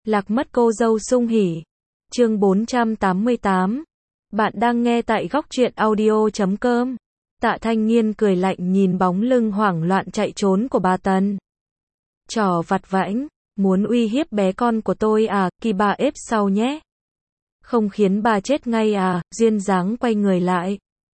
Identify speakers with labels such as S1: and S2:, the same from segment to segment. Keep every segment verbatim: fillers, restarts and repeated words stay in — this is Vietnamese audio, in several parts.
S1: Lạc mất cô dâu sung hỉ. Chương bốn trăm tám mươi tám. Bạn đang nghe tại góc truyện audio chấm com. Tạ Thanh Nghiên cười lạnh nhìn bóng lưng hoảng loạn chạy trốn của bà Tần. Trò vặt vãnh, muốn uy hiếp bé con của tôi à, kỳ bà ép sau nhé. Không khiến bà chết ngay à, duyên dáng quay người lại.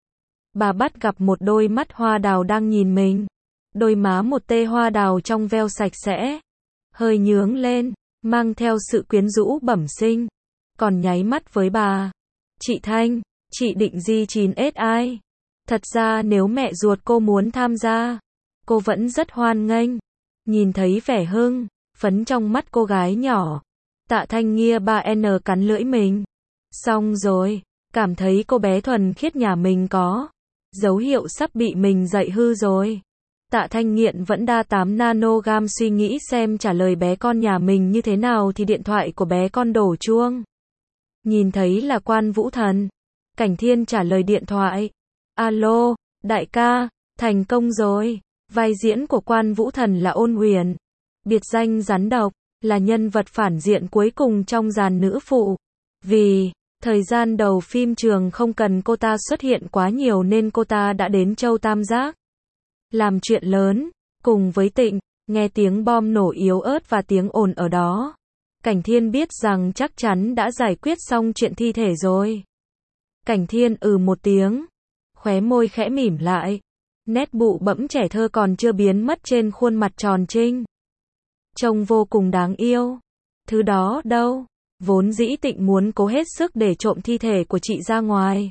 S1: Bà bắt gặp một đôi mắt hoa đào đang nhìn mình. Đôi má một tê hoa đào trong veo sạch sẽ. Hơi nhướng lên, mang theo sự quyến rũ bẩm sinh. Còn nháy mắt với bà. Chị Thanh, chị định di chín ét ai? Thật ra nếu mẹ ruột cô muốn tham gia, cô vẫn rất hoan nghênh. Nhìn thấy vẻ hưng, phấn trong mắt cô gái nhỏ. Tạ Thanh Nghia ba N cắn lưỡi mình. Xong rồi, cảm thấy cô bé thuần khiết nhà mình có dấu hiệu sắp bị mình dạy hư rồi. Tạ Thanh Nghiện vẫn đa tám nanogam suy nghĩ xem trả lời bé con nhà mình như thế nào thì điện thoại của bé con đổ chuông. Nhìn thấy là Quan Vũ Thần. Cảnh Thiên trả lời điện thoại. Alo, đại ca, thành công rồi. Vai diễn của Quan Vũ Thần là Ôn Huyền. Biệt danh rắn độc, là nhân vật phản diện cuối cùng trong dàn nữ phụ. Vì thời gian đầu phim trường không cần cô ta xuất hiện quá nhiều nên cô ta đã đến Châu Tam Giác. Làm chuyện lớn, cùng với Tịnh, nghe tiếng bom nổ yếu ớt và tiếng ồn ở đó. Cảnh Thiên biết rằng chắc chắn đã giải quyết xong chuyện thi thể rồi. Cảnh Thiên ừ một tiếng, khóe môi khẽ mỉm lại. Nét bụ bẫm trẻ thơ còn chưa biến mất trên khuôn mặt tròn trinh. Trông vô cùng đáng yêu. Thứ đó đâu, vốn dĩ Tịnh muốn cố hết sức để trộm thi thể của chị ra ngoài.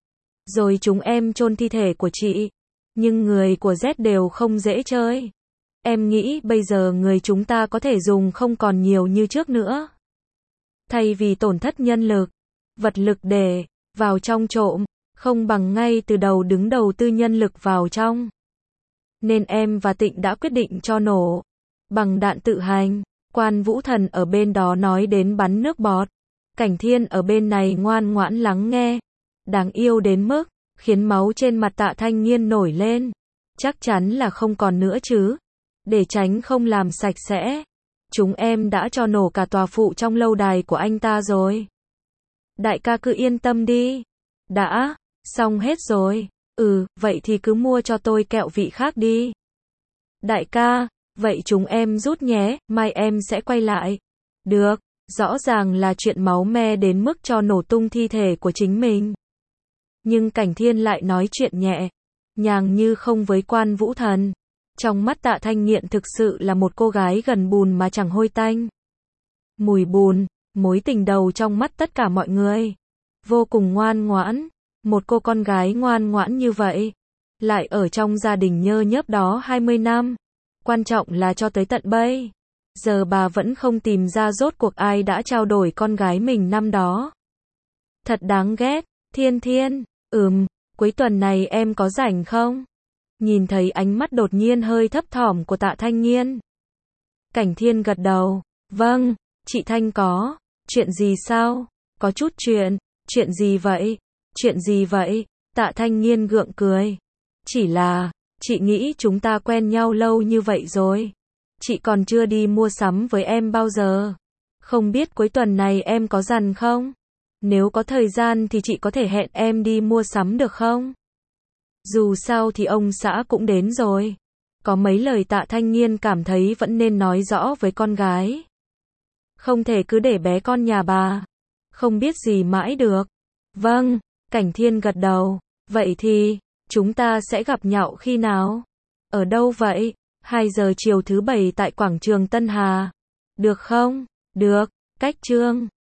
S1: Rồi chúng em chôn thi thể của chị. Nhưng người của Z đều không dễ chơi. Em nghĩ bây giờ người chúng ta có thể dùng không còn nhiều như trước nữa. Thay vì tổn thất nhân lực, vật lực để vào trong trộm, không bằng ngay từ đầu đứng đầu tư nhân lực vào trong. Nên em và Tịnh đã quyết định cho nổ bằng đạn tự hành. Quan Vũ Thần ở bên đó nói đến bắn nước bọt. Cảnh Thiên ở bên này ngoan ngoãn lắng nghe. Đáng yêu đến mức khiến máu trên mặt Tạ Thanh Nghiên nổi lên. Chắc chắn là không còn nữa chứ. Để tránh không làm sạch sẽ, chúng em đã cho nổ cả tòa phụ trong lâu đài của anh ta rồi. Đại ca cứ yên tâm đi. Đã xong hết rồi. Ừ, vậy thì cứ mua cho tôi kẹo vị khác đi. Đại ca, vậy chúng em rút nhé, mai em sẽ quay lại. Được, rõ ràng là chuyện máu me đến mức cho nổ tung thi thể của chính mình. Nhưng Cảnh Thiên lại nói chuyện nhẹ nhàng như không với Quan Vũ Thần. Trong mắt Tạ Thanh Nghiện thực sự là một cô gái gần bùn mà chẳng hôi tanh. Mùi bùn, mối tình đầu trong mắt tất cả mọi người. Vô cùng ngoan ngoãn. Một cô con gái ngoan ngoãn như vậy. Lại ở trong gia đình nhơ nhớp đó hai mươi năm. Quan trọng là cho tới tận bây giờ bà vẫn không tìm ra rốt cuộc ai đã trao đổi con gái mình năm đó. Thật đáng ghét. Thiên Thiên, ừm, cuối tuần này em có rảnh không? Nhìn thấy ánh mắt đột nhiên hơi thấp thỏm của Tạ Thanh Nghiên. Cảnh Thiên gật đầu. Vâng, chị Thanh có. Chuyện gì sao? Có chút chuyện. Chuyện gì vậy? Chuyện gì vậy? Tạ Thanh Nghiên gượng cười. Chỉ là, chị nghĩ chúng ta quen nhau lâu như vậy rồi. Chị còn chưa đi mua sắm với em bao giờ. Không biết cuối tuần này em có rảnh không? Nếu có thời gian thì chị có thể hẹn em đi mua sắm được không? Dù sao thì ông xã cũng đến rồi. Có mấy lời Tạ Thanh Nghiên cảm thấy vẫn nên nói rõ với con gái. Không thể cứ để bé con nhà bà không biết gì mãi được. Vâng, Cảnh Thiên gật đầu. Vậy thì, chúng ta sẽ gặp nhau khi nào? Ở đâu vậy? hai giờ chiều thứ bảy tại quảng trường Tân Hà. Được không? Được, cách chương.